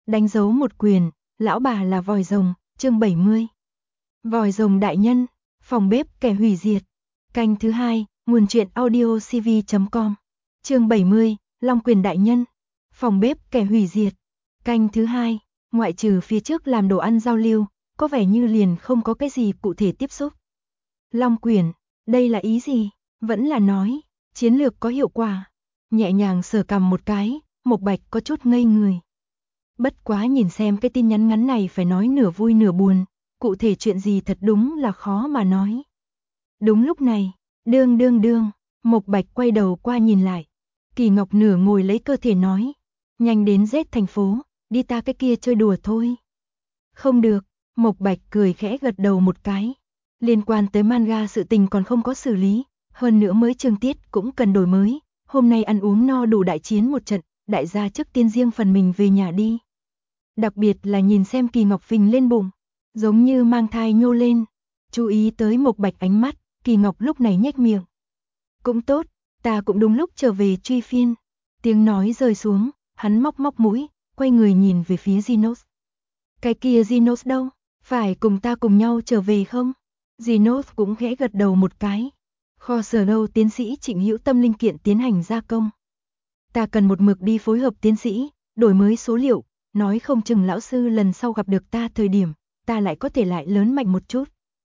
Đánh dấu một quyền, lão bà là vòi rồng, chương 70. Vòi rồng đại nhân, phòng bếp kẻ hủy diệt. Canh thứ 2, nguồn truyện audio cv.com. Chương 70, Long quyền đại nhân, phòng bếp kẻ hủy diệt. Canh thứ 2, ngoại trừ phía trước làm đồ ăn giao lưu, có vẻ như liền không có cái gì cụ thể tiếp xúc. Long quyền, đây là ý gì? Vẫn là nói, chiến lược có hiệu quả. Nhẹ nhàng sờ cằm một cái, Mộc Bạch có chút ngây người. Bất quá nhìn xem cái tin nhắn ngắn này phải nói nửa vui nửa buồn, cụ thể chuyện gì thật đúng là khó mà nói. Đúng lúc này, đương, Mộc Bạch quay đầu qua nhìn lại. Kỳ Ngọc nửa ngồi lấy cơ thể nói, nhanh đến Z thành phố, đi ta cái kia chơi đùa thôi. Không được, Mộc Bạch cười khẽ gật đầu một cái. Liên quan tới manga sự tình còn không có xử lý, hơn nữa mới chương tiết cũng cần đổi mới, hôm nay ăn uống no đủ đại chiến một trận, đại gia trước tiên riêng phần mình về nhà đi. Đặc biệt là nhìn xem Kỳ Ngọc phình lên bụng, giống như mang thai nhô lên. Chú ý tới Mộc Bạch ánh mắt, Kỳ Ngọc lúc này nhếch miệng. Cũng tốt, ta cũng đúng lúc trở về truy phiên. Tiếng nói rơi xuống, hắn móc mũi, quay người nhìn về phía Genos. Cái kia Genos đâu? Phải cùng ta cùng nhau trở về không? Genos cũng khẽ gật đầu một cái. Kho sở đâu tiến sĩ Trịnh Hữu Tâm linh kiện tiến hành gia công. Ta cần một mực đi phối hợp tiến sĩ, đổi mới số liệu, nói không chừng lão sư lần sau gặp được ta thời điểm, ta lại có thể lại lớn mạnh một chút.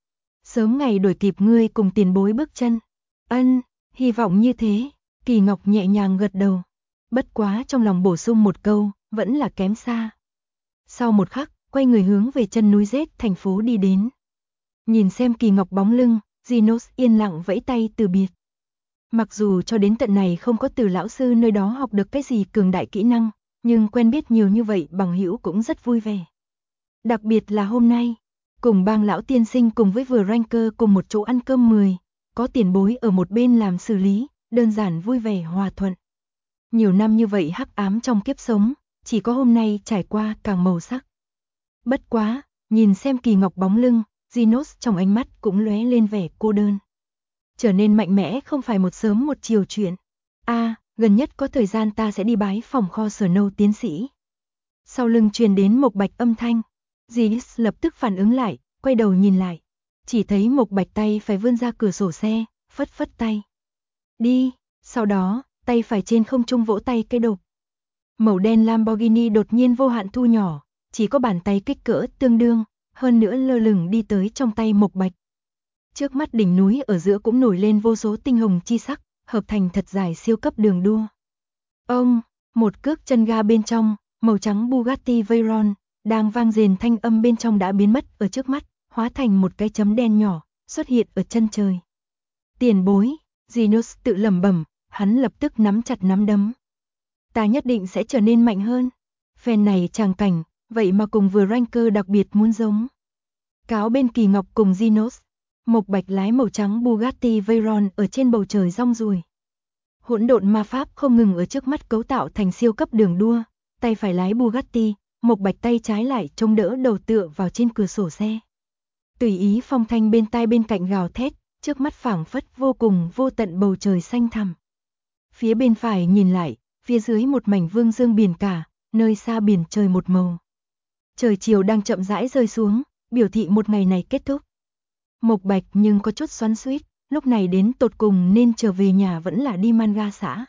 Sớm ngày đuổi kịp ngươi cùng tiền bối bước chân. Ân, hy vọng như thế, Kỳ Ngọc nhẹ nhàng gật đầu. Bất quá trong lòng bổ sung một câu, vẫn là kém xa. Sau một khắc, quay người hướng về chân núi Z thành phố đi đến. Nhìn xem Kỳ Ngọc bóng lưng, Genos yên lặng vẫy tay từ biệt. Mặc dù cho đến tận này không có từ lão sư nơi đó học được cái gì cường đại kỹ năng, nhưng quen biết nhiều như vậy bằng hữu cũng rất vui vẻ. Đặc biệt là hôm nay, cùng Bang lão tiên sinh cùng với vừa ranker cùng một chỗ ăn cơm 10, có tiền bối ở một bên làm xử lý, đơn giản vui vẻ hòa thuận. Nhiều năm như vậy hắc ám trong kiếp sống, chỉ có hôm nay trải qua càng màu sắc. Bất quá, nhìn xem Kỳ Ngọc bóng lưng, Genos trong ánh mắt cũng lóe lên vẻ cô đơn. Trở nên mạnh mẽ không phải một sớm một chiều chuyện. Gần nhất có thời gian ta sẽ đi bái phòng kho sở nâu tiến sĩ. Sau lưng truyền đến Mộc Bạch âm thanh. Genos lập tức phản ứng lại, quay đầu nhìn lại. Chỉ thấy Mộc Bạch tay phải vươn ra cửa sổ xe, phất phất tay. Đi, sau đó, tay phải trên không trung vỗ tay cái đột. Màu đen Lamborghini đột nhiên vô hạn thu nhỏ, chỉ có bàn tay kích cỡ tương đương, hơn nữa lơ lửng đi tới trong tay Mộc Bạch. Trước mắt đỉnh núi ở giữa cũng nổi lên vô số tinh hồng chi sắc, hợp thành thật dài siêu cấp đường đua. Ông, một cước chân ga bên trong, màu trắng Bugatti Veyron, đang vang rền thanh âm bên trong đã biến mất ở trước mắt, hóa thành một cái chấm đen nhỏ, xuất hiện ở chân trời. Tiền bối, Genos tự lẩm bẩm, hắn lập tức nắm chặt nắm đấm. Ta nhất định sẽ trở nên mạnh hơn. Phen này tràng cảnh, vậy mà cùng vừa ranker đặc biệt muốn giống. Cáo bên Kỳ Ngọc cùng Genos. Mộc Bạch lái màu trắng Bugatti Veyron ở trên bầu trời rong ruổi. Hỗn độn ma pháp không ngừng ở trước mắt cấu tạo thành siêu cấp đường đua, tay phải lái Bugatti, Mộc Bạch tay trái lại chống đỡ đầu tựa vào trên cửa sổ xe. Tùy ý phong thanh bên tai bên cạnh gào thét, trước mắt phảng phất vô cùng vô tận bầu trời xanh thẳm. Phía bên phải nhìn lại, phía dưới một mảnh vương dương biển cả, nơi xa biển trời một màu. Trời chiều đang chậm rãi rơi xuống, biểu thị một ngày này kết thúc. Mộc Bạch nhưng có chút xoắn xuýt, lúc này đến tột cùng nên trở về nhà vẫn là đi manga xã.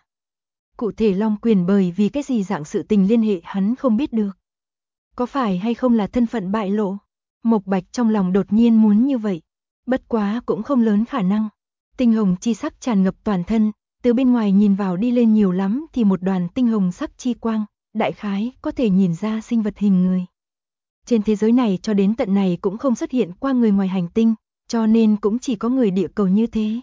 Cụ thể Long quyền bởi vì cái gì dạng sự tình liên hệ hắn không biết được. Có phải hay không là thân phận bại lộ? Mộc Bạch trong lòng đột nhiên muốn như vậy. Bất quá cũng không lớn khả năng. Tinh hồng chi sắc tràn ngập toàn thân, từ bên ngoài nhìn vào đi lên nhiều lắm thì một đoàn tinh hồng sắc chi quang, đại khái có thể nhìn ra sinh vật hình người. Trên thế giới này cho đến tận này cũng không xuất hiện qua người ngoài hành tinh, cho nên cũng chỉ có người địa cầu như thế.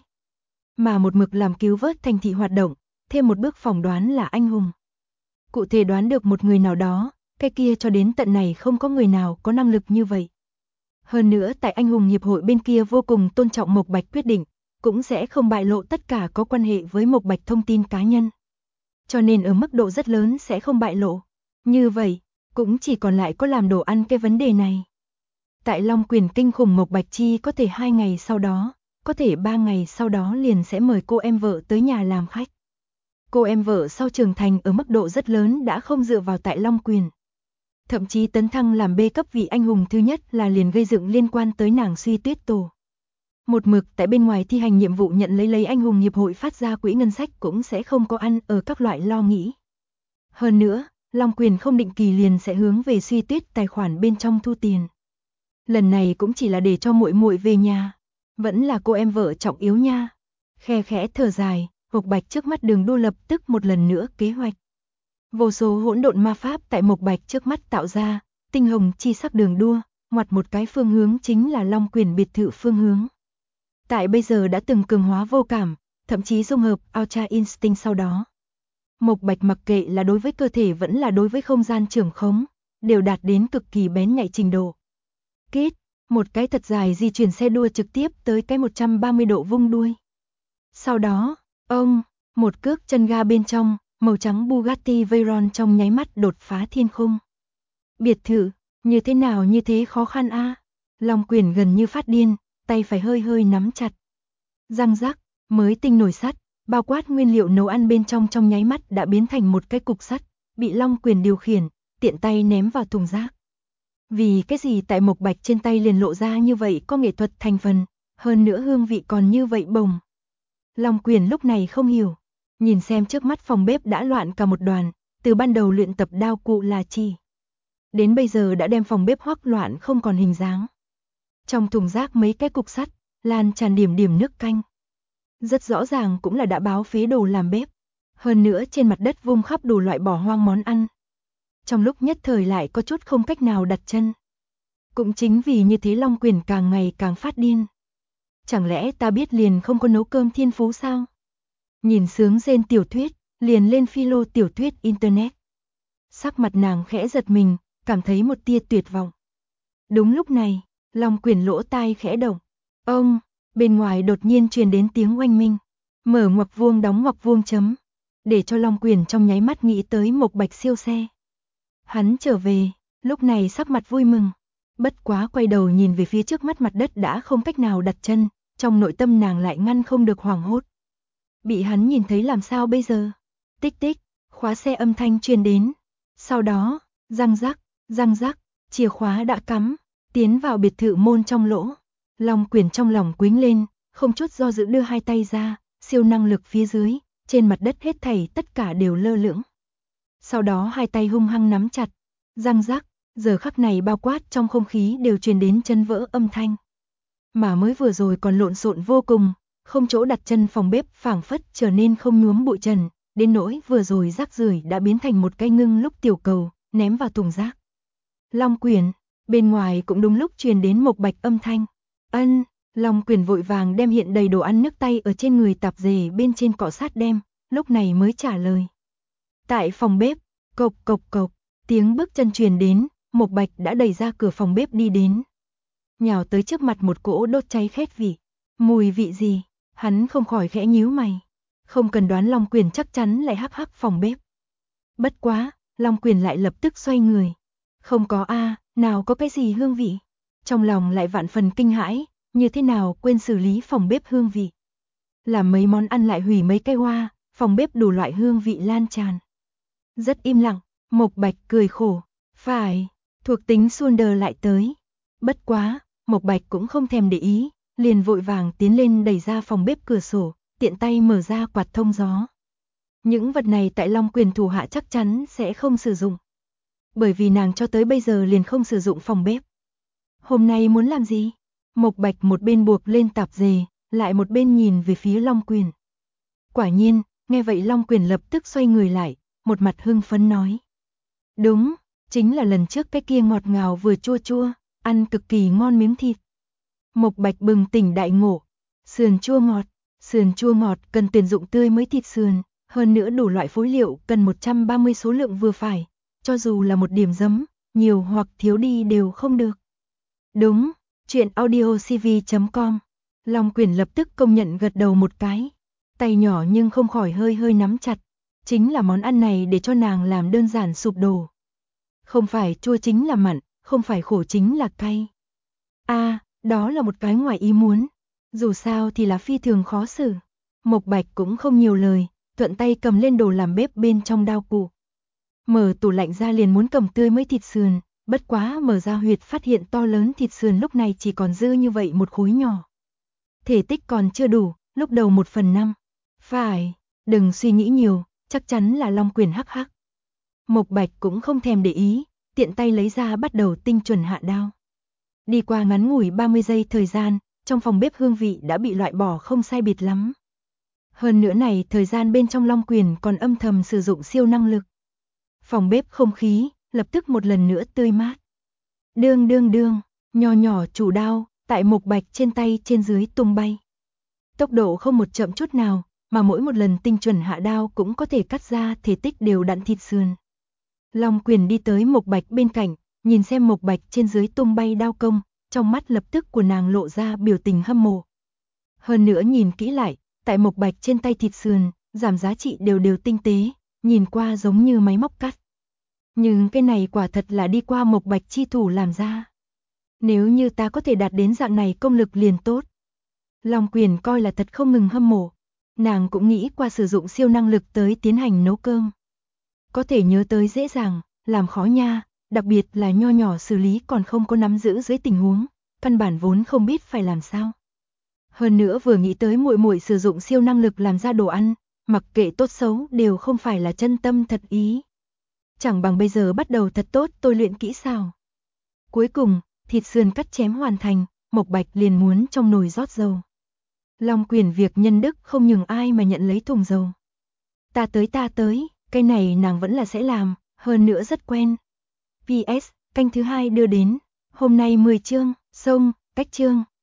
Mà một mực làm cứu vớt thành thị hoạt động, thêm một bước phỏng đoán là anh hùng. Cụ thể đoán được một người nào đó, cái kia cho đến tận này không có người nào có năng lực như vậy. Hơn nữa tại anh hùng hiệp hội bên kia vô cùng tôn trọng Mộc Bạch quyết định, cũng sẽ không bại lộ tất cả có quan hệ với Mộc Bạch thông tin cá nhân. Cho nên ở mức độ rất lớn sẽ không bại lộ. Như vậy, cũng chỉ còn lại có làm đồ ăn cái vấn đề này. Tại Long quyền kinh khủng Mộc Bạch Chi có thể 2 ngày sau đó, có thể 3 ngày sau đó liền sẽ mời cô em vợ tới nhà làm khách. Cô em vợ sau trưởng thành ở mức độ rất lớn đã không dựa vào tại Long quyền. Thậm chí tấn thăng làm B cấp vị anh hùng thứ nhất là liền gây dựng liên quan tới nàng Suy Tuyết Tổ. Một mực tại bên ngoài thi hành nhiệm vụ nhận lấy anh hùng hiệp hội phát ra quỹ ngân sách cũng sẽ không có ăn ở các loại lo nghĩ. Hơn nữa, Long Quyền không định kỳ liền sẽ hướng về Suy Tuyết tài khoản bên trong thu tiền. Lần này cũng chỉ là để cho muội muội về nhà, vẫn là cô em vợ trọng yếu nha. Khe khẽ thở dài, Mộc Bạch trước mắt Đường Đua lập tức một lần nữa kế hoạch. Vô số hỗn độn ma pháp tại Mộc Bạch trước mắt tạo ra, tinh hồng chi sắc Đường Đua, ngoặt một cái phương hướng chính là Long Quyền biệt thự phương hướng. Tại bây giờ đã từng cường hóa vô cảm, thậm chí dung hợp Ultra Instinct sau đó. Mộc Bạch mặc kệ là đối với cơ thể vẫn là đối với không gian trường khống, đều đạt đến cực kỳ bén nhạy trình độ. Kết, một cái thật dài di chuyển xe đua trực tiếp tới cái 130 độ vung đuôi. Sau đó, một cước chân ga bên trong, màu trắng Bugatti Veyron trong nháy mắt đột phá thiên khung. Biệt thự, như thế nào như thế khó khăn a? Long Quyền gần như phát điên, tay phải hơi hơi nắm chặt. Răng rắc, mới tinh nồi sắt, bao quát nguyên liệu nấu ăn bên trong nháy mắt đã biến thành một cái cục sắt, bị Long Quyền điều khiển, tiện tay ném vào thùng rác. Vì cái gì tại Mộc Bạch trên tay liền lộ ra như vậy có nghệ thuật thành phần, hơn nữa hương vị còn như vậy bồng. Long Quyền lúc này không hiểu, nhìn xem trước mắt phòng bếp đã loạn cả một đoàn, từ ban đầu luyện tập đao cụ là chi. Đến bây giờ đã đem phòng bếp hoắc loạn không còn hình dáng. Trong thùng rác mấy cái cục sắt, lan tràn điểm điểm nước canh. Rất rõ ràng cũng là đã báo phế đồ làm bếp. Hơn nữa trên mặt đất vung khắp đủ loại bỏ hoang món ăn. Trong lúc nhất thời lại có chút không cách nào đặt chân. Cũng chính vì như thế Long Quyền càng ngày càng phát điên. Chẳng lẽ ta biết liền không có nấu cơm thiên phú sao? Nhìn sướng rên tiểu thuyết, liền lên philo tiểu thuyết internet. Sắc mặt nàng khẽ giật mình, cảm thấy một tia tuyệt vọng. Đúng lúc này, Long Quyền lỗ tai khẽ động. Bên ngoài đột nhiên truyền đến tiếng oanh minh. Mở ngoặc vuông đóng ngoặc vuông chấm. Để cho Long Quyền trong nháy mắt nghĩ tới Mộc Bạch siêu xe. Hắn trở về, lúc này sắc mặt vui mừng. Bất quá quay đầu nhìn về phía trước mắt mặt đất đã không cách nào đặt chân, trong nội tâm nàng lại ngăn không được hoảng hốt. Bị hắn nhìn thấy làm sao bây giờ? Tích tích, khóa xe âm thanh truyền đến. Sau đó, răng rắc, chìa khóa đã cắm, tiến vào biệt thự môn trong lỗ. Long Quyền trong lòng quýnh lên, không chút do dự đưa hai tay ra, siêu năng lực phía dưới, trên mặt đất hết thảy tất cả đều lơ lửng. Sau đó hai tay hung hăng nắm chặt, răng rắc, giờ khắc này bao quát trong không khí đều truyền đến chân vỡ âm thanh. Mà mới vừa rồi còn lộn xộn vô cùng, không chỗ đặt chân phòng bếp phảng phất trở nên không nhuốm bụi trần, đến nỗi vừa rồi rác rưởi đã biến thành một cái ngưng lúc tiểu cầu, ném vào thùng rác. Long Quyền, bên ngoài cũng đúng lúc truyền đến Mộc Bạch âm thanh. Long Quyền vội vàng đem hiện đầy đồ ăn nước tay ở trên người tạp dề bên trên cọ sát đem, lúc này mới trả lời. Tại phòng bếp, cộc cộc cộc, tiếng bước chân truyền đến, Mộc Bạch đã đẩy ra cửa phòng bếp đi đến. Nhào tới trước mặt một cỗ đốt cháy khét vị. Mùi vị gì? Hắn không khỏi khẽ nhíu mày. Không cần đoán Long Quyền chắc chắn lại hắc hắc phòng bếp. Bất quá, Long Quyền lại lập tức xoay người. Không có nào có cái gì hương vị. Trong lòng lại vạn phần kinh hãi, như thế nào quên xử lý phòng bếp hương vị. Làm mấy món ăn lại hủy mấy cái hoa, phòng bếp đủ loại hương vị lan tràn. Rất im lặng, Mộc Bạch cười khổ. Phải, thuộc tính Sunder lại tới. Bất quá, Mộc Bạch cũng không thèm để ý, liền vội vàng tiến lên đẩy ra phòng bếp cửa sổ, tiện tay mở ra quạt thông gió. Những vật này tại Long Quyền thủ hạ chắc chắn sẽ không sử dụng. Bởi vì nàng cho tới bây giờ liền không sử dụng phòng bếp. Hôm nay muốn làm gì? Mộc Bạch một bên buộc lên tạp dề, lại một bên nhìn về phía Long Quyền. Quả nhiên, nghe vậy Long Quyền lập tức xoay người lại, một mặt hưng phấn nói. Đúng, chính là lần trước cái kia ngọt ngào vừa chua chua, ăn cực kỳ ngon miếng thịt. Mộc Bạch bừng tỉnh đại ngộ, sườn chua ngọt cần tuyển dụng tươi mới thịt sườn, hơn nữa đủ loại phối liệu cần 130 số lượng vừa phải, cho dù là một điểm giấm, nhiều hoặc thiếu đi đều không được. Đúng, chuyện audiocv.com. Long Quyền lập tức công nhận gật đầu một cái, tay nhỏ nhưng không khỏi hơi hơi nắm chặt, chính là món ăn này để cho nàng làm đơn giản sụp đổ. Không phải chua chính là mặn, không phải khổ chính là cay. Đó là một cái ngoài ý muốn, dù sao thì là phi thường khó xử. Mộc Bạch cũng không nhiều lời, thuận tay cầm lên đồ làm bếp bên trong đao cụ. Mở tủ lạnh ra liền muốn cầm tươi mới thịt sườn, bất quá mở ra huyệt phát hiện to lớn thịt sườn lúc này chỉ còn dư như vậy một khối nhỏ. Thể tích còn chưa đủ, lúc đầu 1/5. Phải, đừng suy nghĩ nhiều, chắc chắn là Long Quyền hắc hắc. Mộc Bạch cũng không thèm để ý, tiện tay lấy ra bắt đầu tinh chuẩn hạ đao. Đi qua ngắn ngủi 30 giây thời gian, trong phòng bếp hương vị đã bị loại bỏ không sai biệt lắm. Hơn nữa này thời gian bên trong Long Quyền còn âm thầm sử dụng siêu năng lực. Phòng bếp không khí, lập tức một lần nữa tươi mát. Đương đương đương, nho nhỏ chủ đao, tại Mộc Bạch trên tay trên dưới tung bay. Tốc độ không một chậm chút nào, mà mỗi một lần tinh chuẩn hạ đao cũng có thể cắt ra thể tích đều đặn thịt sườn. Long Quyền đi tới Mộc Bạch bên cạnh, nhìn xem Mộc Bạch trên dưới tung bay đao công, trong mắt lập tức của nàng lộ ra biểu tình hâm mộ. Hơn nữa nhìn kỹ lại, tại Mộc Bạch trên tay thịt sườn, giảm giá trị đều đều tinh tế, nhìn qua giống như máy móc cắt. Nhưng cái này quả thật là đi qua Mộc Bạch chi thủ làm ra. Nếu như ta có thể đạt đến dạng này công lực liền tốt. Long Quyền coi là thật không ngừng hâm mộ. Nàng cũng nghĩ qua sử dụng siêu năng lực tới tiến hành nấu cơm. Có thể nhớ tới dễ dàng, làm khó nha, đặc biệt là nho nhỏ xử lý còn không có nắm giữ dưới tình huống, căn bản vốn không biết phải làm sao. Hơn nữa vừa nghĩ tới muội muội sử dụng siêu năng lực làm ra đồ ăn, mặc kệ tốt xấu đều không phải là chân tâm thật ý. Chẳng bằng bây giờ bắt đầu thật tốt tôi luyện kỹ xào. Cuối cùng, thịt sườn cắt chém hoàn thành, Mộc Bạch liền muốn trong nồi rót dầu. Long Quyền việc nhân đức không nhường ai mà nhận lấy thùng dầu. Ta tới, cái này nàng vẫn là sẽ làm, hơn nữa rất quen. PS, canh thứ 2 đưa đến, hôm nay 10 chương, xong, cách chương.